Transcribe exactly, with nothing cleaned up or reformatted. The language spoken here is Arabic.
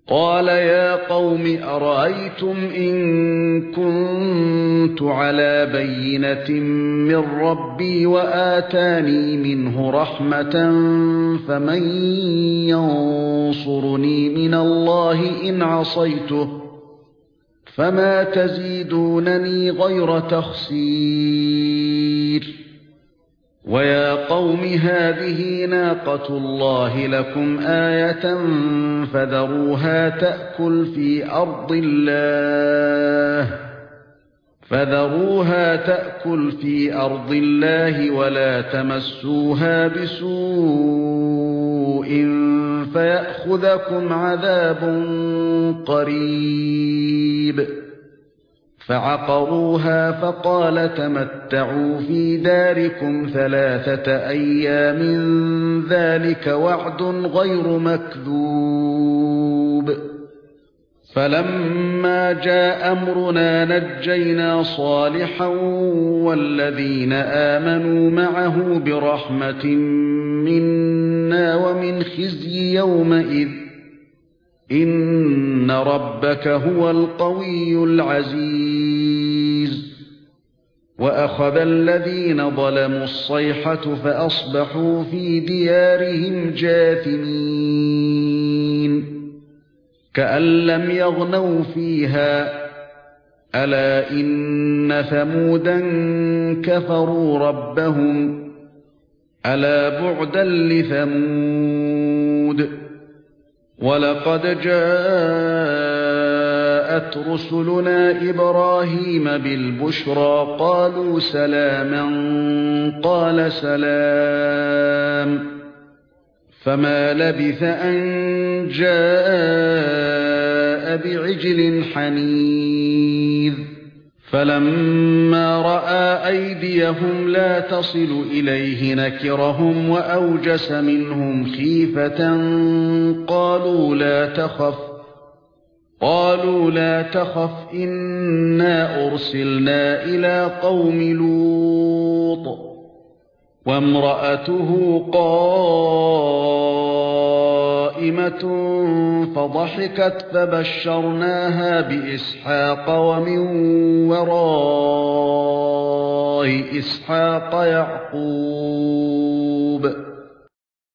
قال يا قوم أرأيتم إن كنت على بينة من ربي وآتاني منه رحمة فمن ينصرني من الله إن عصيته فما تزيدونني غير تخسير ويا قوم هذه ناقة الله لكم آية فذروها تأكل في أرض الله فذروها تأكل في أرض الله ولا تمسوها بسوء فيأخذكم عذاب قريب فعقروها فقال تمتعوا في داركم ثلاثة أيام ذلك وعد غير مكذوب فلما جاء أمرنا نجينا صالحا والذين آمنوا معه برحمة منا ومن خزي يومئذ إن ربك هو القوي العزيز وأخذ الذين ظلموا الصيحة فأصبحوا في ديارهم جاثمين كأن لم يغنوا فيها ألا إن ثمودا كفروا ربهم ألا بعدا لثمود وَلَقَدْ جَاءَتْ رُسُلُنَا إِبْرَاهِيمَ بِالْبُشْرَى قَالُوا سَلَامًا قَالَ سَلَامٌ فَمَا لَبِثَ أَن جَاءَ بِعِجْلٍ حَنِيذٍ فَلَمَّا رَأَى أَيْدِيَهُمْ لَا تَصِلُ إِلَيْهِ نَكِرَهُمْ وَأَوْجَسَ مِنْهُمْ خِيفَةً قَالُوا لَا تَخَفْ قَالُوا لَا تَخَفْ إِنَّا أُرْسِلْنَا إِلَى قَوْمِ لُوطٍ وَامْرَأَتُهُ قَائِمَةٌ فَضَحِكَتْ فَبَشَّرْنَاهَا بِإِسْحَاقَ وَمِنْ وَرَاءِ إِسْحَاقَ يَعْقُوبَ